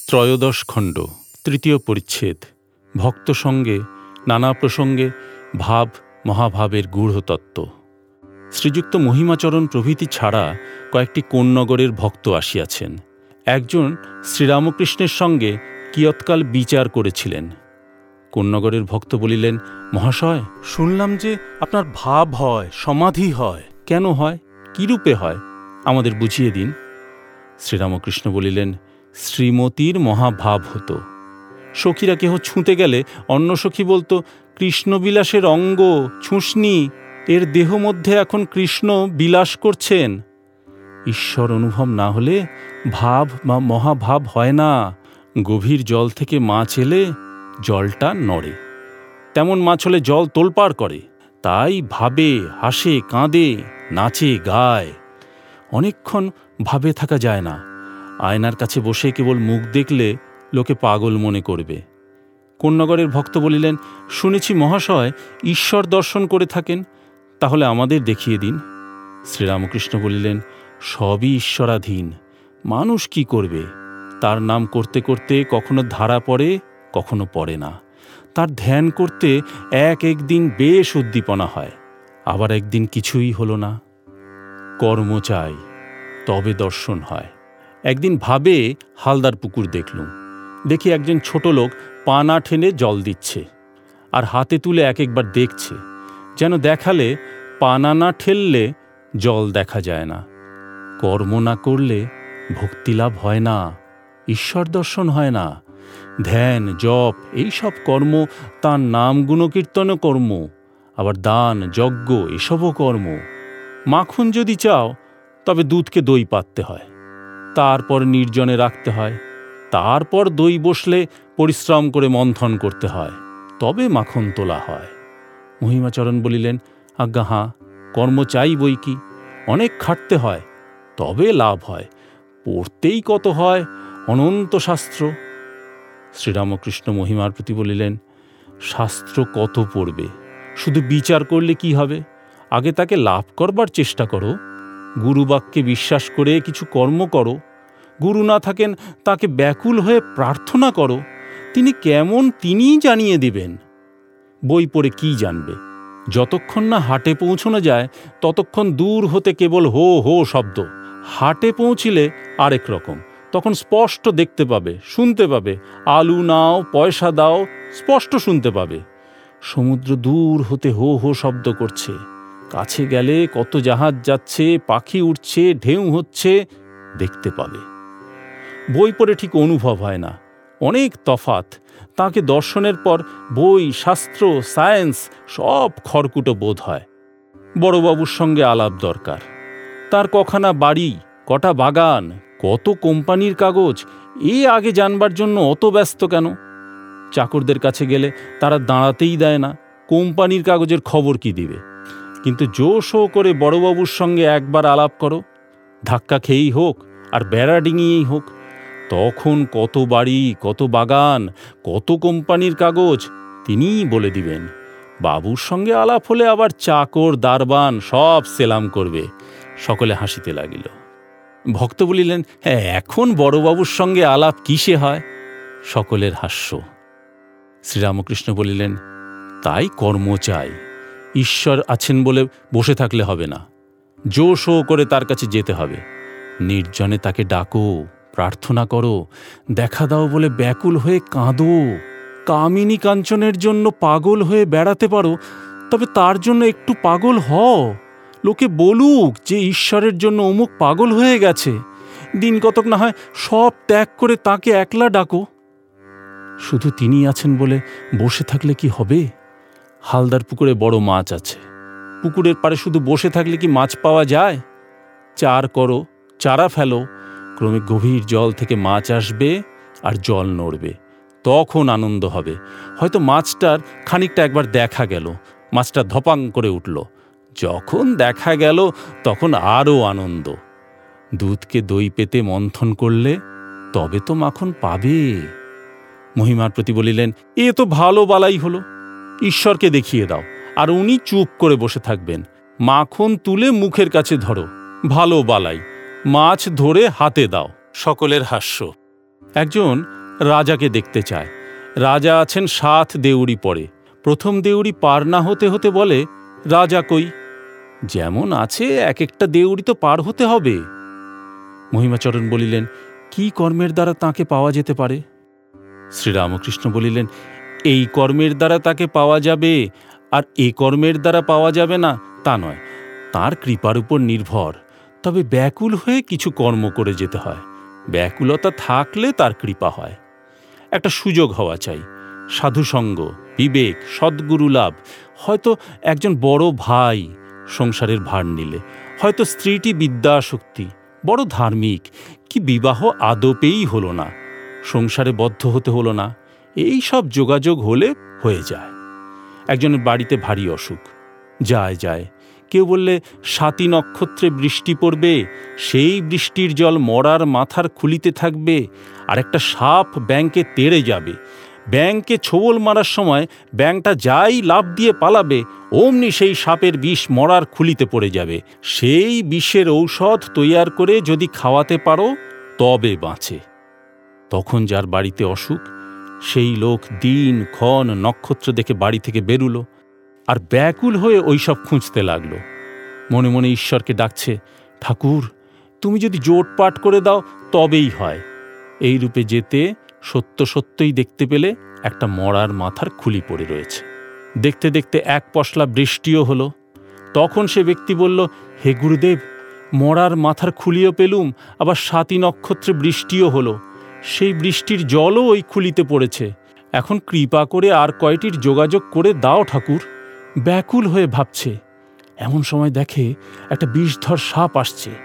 ত্রয়োদশ খণ্ড, তৃতীয় পরিচ্ছেদ। ভক্ত সঙ্গে নানা প্রসঙ্গে ভাব মহাভাবের গূঢ়তত্ত্ব। শ্রীযুক্ত মহিমাচরণ প্রভৃতি ছাড়া কয়েকটি কোন্নগরের ভক্ত আসিয়াছেন। একজন শ্রীরামকৃষ্ণের সঙ্গে কিয়ৎকাল বিচার করেছিলেন। কোন্নগরের ভক্ত বলিলেন, মহাশয়, শুনলাম যে আপনার ভাব হয়, সমাধি হয়। কেন হয়, কিরূপে হয়, আমাদের বুঝিয়ে দিন। শ্রীরামকৃষ্ণ বলিলেন, শ্রীমতীর মহাভাব হতো। সখীরা কেহ ছুঁতে গেলে অন্য সখী বলতো, কৃষ্ণবিলাসের অঙ্গ ছুঁসনি, এর দেহ মধ্যে এখন কৃষ্ণ বিলাস করছেন। ঈশ্বর অনুভব না হলে ভাব বা মহাভাব হয় না। গভীর জল থেকে মাছ এলে জলটা নড়ে, তেমন মাছ হলে জল তোলপাড় করে। তাই ভাবে, হাসে, কাঁদে, নাচে, গায়। অনেকক্ষণ ভাবে থাকা যায় না। আয়নার কাছে বসে কেবল মুখ দেখলে লোকে পাগল মনে করবে। কোন্নগরের ভক্ত বলিলেন, শুনেছি মহাশয় ঈশ্বর দর্শন করে থাকেন, তাহলে আমাদের দেখিয়ে দিন। শ্রীরামকৃষ্ণ বলিলেন, সবই ঈশ্বরাধীন। মানুষ কি করবে? তার নাম করতে করতে কখনো ধারা পড়ে, কখনো পড়ে না। তার ধ্যান করতে একদিন বেশ উদ্দীপনা হয়, আবার একদিন কিছুই হলো না। কর্ম চাই, তবে দর্শন হয়। একদিন ভাবে হালদার পুকুর দেখলুম। দেখি একজন ছোট লোক পানা টেনে জল দিচ্ছে, আর হাতে তুলে একবার দেখছে, যেন দেখালে পানা না ঠেললে জল দেখা যায় না। কর্ম না করলে ভক্তিলাভ হয় না, ঈশ্বর দর্শন হয় না। ধ্যান, জপ, এইসব কর্ম তাঁর নাম গুণকীর্তন কর্ম, আবার দান, যজ্ঞ, এসবও কর্ম। মাখন যদি চাও তবে দুধকে দই পাততে হয়, তারপর নির্জনে রাখতে হয়, তারপর দই বসলে পরিশ্রম করে মন্থন করতে হয়, তবে মাখন তোলা হয়। মহিমাচরণ বলিলেন, আজ্ঞা হাঁ, কর্ম চাই বই কি, অনেক খাটতে হয়, তবে লাভ হয়। পড়তেই কত হয়, অনন্ত শাস্ত্র। শ্রীরামকৃষ্ণ মহিমার প্রতি বলিলেন, শাস্ত্র কত পড়বে, শুধু বিচার করলে কি হবে? আগে তাকে লাভ করবার চেষ্টা করো। গুরুবাক্যে বিশ্বাস করে কিছু কর্ম করো। গুরু না থাকেন, তাকে ব্যাকুল হয়ে প্রার্থনা করো। তিনি কেমন, তিনিই জানিয়ে দিবেন। বই পড়ে কি জানবে? যতক্ষণ না হাটে পৌঁছানো যায় ততক্ষণ দূর হতে কেবল হো হো শব্দ। হাটে পৌঁছিলে আরেক রকম, তখন স্পষ্ট দেখতে পাবে, শুনতে পাবে। আলু নাও, পয়সা দাও, স্পষ্ট শুনতে পাবে। সমুদ্র দূর হতে হো হো শব্দ করছে, কাছে গেলে কত জাহাজ যাচ্ছে, পাখি উঠছে, ঢেউ হচ্ছে, দেখতে পাবে। বই পড়ে ঠিক অনুভব হয় না, অনেক তফাৎ। তাকে দর্শনের পর বই, শাস্ত্র, সায়েন্স সব খড়কুটো বোধ হয়। বড়বাবুর সঙ্গে আলাপ দরকার। তার কখানা বাড়ি, কটা বাগান, কত কোম্পানির কাগজ, আগে জানবার জন্য অত ব্যস্ত কেন? চাকরদের কাছে গেলে তারা দাঁড়াতেই দেয় না, কোম্পানির কাগজের খবর কি দিবে? কিন্তু জোশ করে বড়বাবুর সঙ্গে একবার আলাপ করো, ধাক্কা খেয়েই হোক আর বেড়া ডিঙিয়েই হোক, তখন কত বাড়ি, কত বাগান, কত কোম্পানির কাগজ তিনিই বলে দিবেন। বাবুর সঙ্গে আলাপ হলে আবার চাকর, দারবান সব সেলাম করবে। সকলে হাসিতে লাগিল। ভক্ত বলিলেন, হ্যাঁ, এখন বড়বাবুর সঙ্গে আলাপ কিসে হয়? সকলের হাস্য। শ্রীরামকৃষ্ণ বলিলেন, তাই কর্ম চাই। ঈশ্বর আছেন বলে বসে থাকলে হবে না, জোশ করে তার কাছে যেতে হবে। নির্জনে তাকে ডাকো, প্রার্থনা করো, দেখা দাও বলে ব্যাকুল হয়ে কাঁদো। কামিনী কাঞ্চনের জন্য পাগল হয়ে বেড়াতে পারো, তবে তার জন্য একটু পাগল হও। লোকে বলুক যে ঈশ্বরের জন্য অমুক পাগল হয়ে গেছে। দিন কতক না হয় সব ত্যাগ করে তাকে একলা ডাকো। শুধু তিনি আছেন বলে বসে থাকলে কি হবে? হালদার পুকুরে বড় মাছ আছে, পুকুরের পাড়ে শুধু বসে থাকলে কি মাছ পাওয়া যায়? চার করো, চারা ফেলো, ক্রমে গভীর জল থেকে মাছ আসবে আর জল নড়বে, তখন আনন্দ হবে। হয়তো মাছটার খানিকটা একবার দেখা গেল, মাছটা ধপাং করে উঠল। যখন দেখা গেল তখন আরও আনন্দ। দুধকে দই পেতে মন্থন করলে তবে তো মাখন পাবে। মহিমার প্রতি বলিলেন, এ তো ভালো বালাই হলো। ঈশ্বরকে দেখিয়ে দাও, আর উনি চুপ করে বসে থাকবেন। মাখন তুলে মুখের কাছে ধরো, ভালো বালাই। মাছ ধরে হাতে দাও। সকলের হাস্য। একজন রাজাকে দেখতে চায়। রাজা আছেন 7 দেউড়ি পরে। প্রথম দেউড়ি পার না হতে হতে বলে, রাজা কই? যেমন আছে এক একটা দেউড়ি তো পার হতে হবে। মহিমাচরণ বলিলেন, কি কর্মের দ্বারা তাকে পাওয়া যেতে পারে? শ্রীরামকৃষ্ণ বলিলেন, এই কর্মের দ্বারা তাকে পাওয়া যাবে আর এ কর্মের দ্বারা পাওয়া যাবে না তা নয়, তার কৃপার উপর নির্ভর। তবে ব্যাকুল হয়ে কিছু কর্ম করে যেতে হয়। ব্যাকুলতা থাকলে তার কৃপা হয়। একটা সুযোগ হওয়া চাই, সাধুসঙ্গ, বিবেক, সদ্গুরু লাভ, হয়তো একজন বড় ভাই সংসারের ভার নিলে, হয়তো স্ত্রীটি বিদ্যাশক্তি, বড় ধার্মিক, কি বিবাহ আদপেই হলো না, সংসারে বদ্ধ হতে হলো না, এই সব যোগাযোগ হলে হয়ে যায়। একজনের বাড়িতে ভারী অসুখ, যায়। কেউ বললে 7ই নক্ষত্রে বৃষ্টি পড়বে, সেই বৃষ্টির জল মরার মাথার খুলিতে থাকবে, আর একটা সাপ ব্যাঙকে তেড়ে যাবে। ব্যাঙকে ছোবল মারার সময় ব্যাঙটা যাই লাফ দিয়ে পালাবে, অমনি সেই সাপের বিষ মরার খুলিতে পড়ে যাবে। সেই বিষের ঔষধ তৈয়ার করে যদি খাওয়াতে পারো তবে বাঁচে। তখন যার বাড়িতে অসুখ, সেই লোক দিন ক্ষণ নক্ষত্র দেখে বাড়ি থেকে বেরুলো, আর ব্যাকুল হয়ে ওইসব খুঁজতে লাগলো। মনে মনে ঈশ্বরকে ডাকছে, ঠাকুর তুমি যদি জোটপাট করে দাও তবেই হয়। এই রূপে যেতে সত্যই দেখতে পেলে একটা মরার মাথার খুলি পড়ে রয়েছে। দেখতে দেখতে এক পশলা বৃষ্টিও হলো। তখন সে ব্যক্তি বলল, হে গুরুদেব, মরার মাথার খুলিও পেলুম, আবার 7ই নক্ষত্রে বৃষ্টিও হলো। সেই বৃষ্টির জলও ওই খুলিতে পড়েছে। এখন কৃপা করে আর কয়টির যোগাযোগ করে দাও ঠাকুর। ব্যাকুল হয়ে ভাবছে, এমন সময় দেখে একটা বিষধর সাপ আসছে।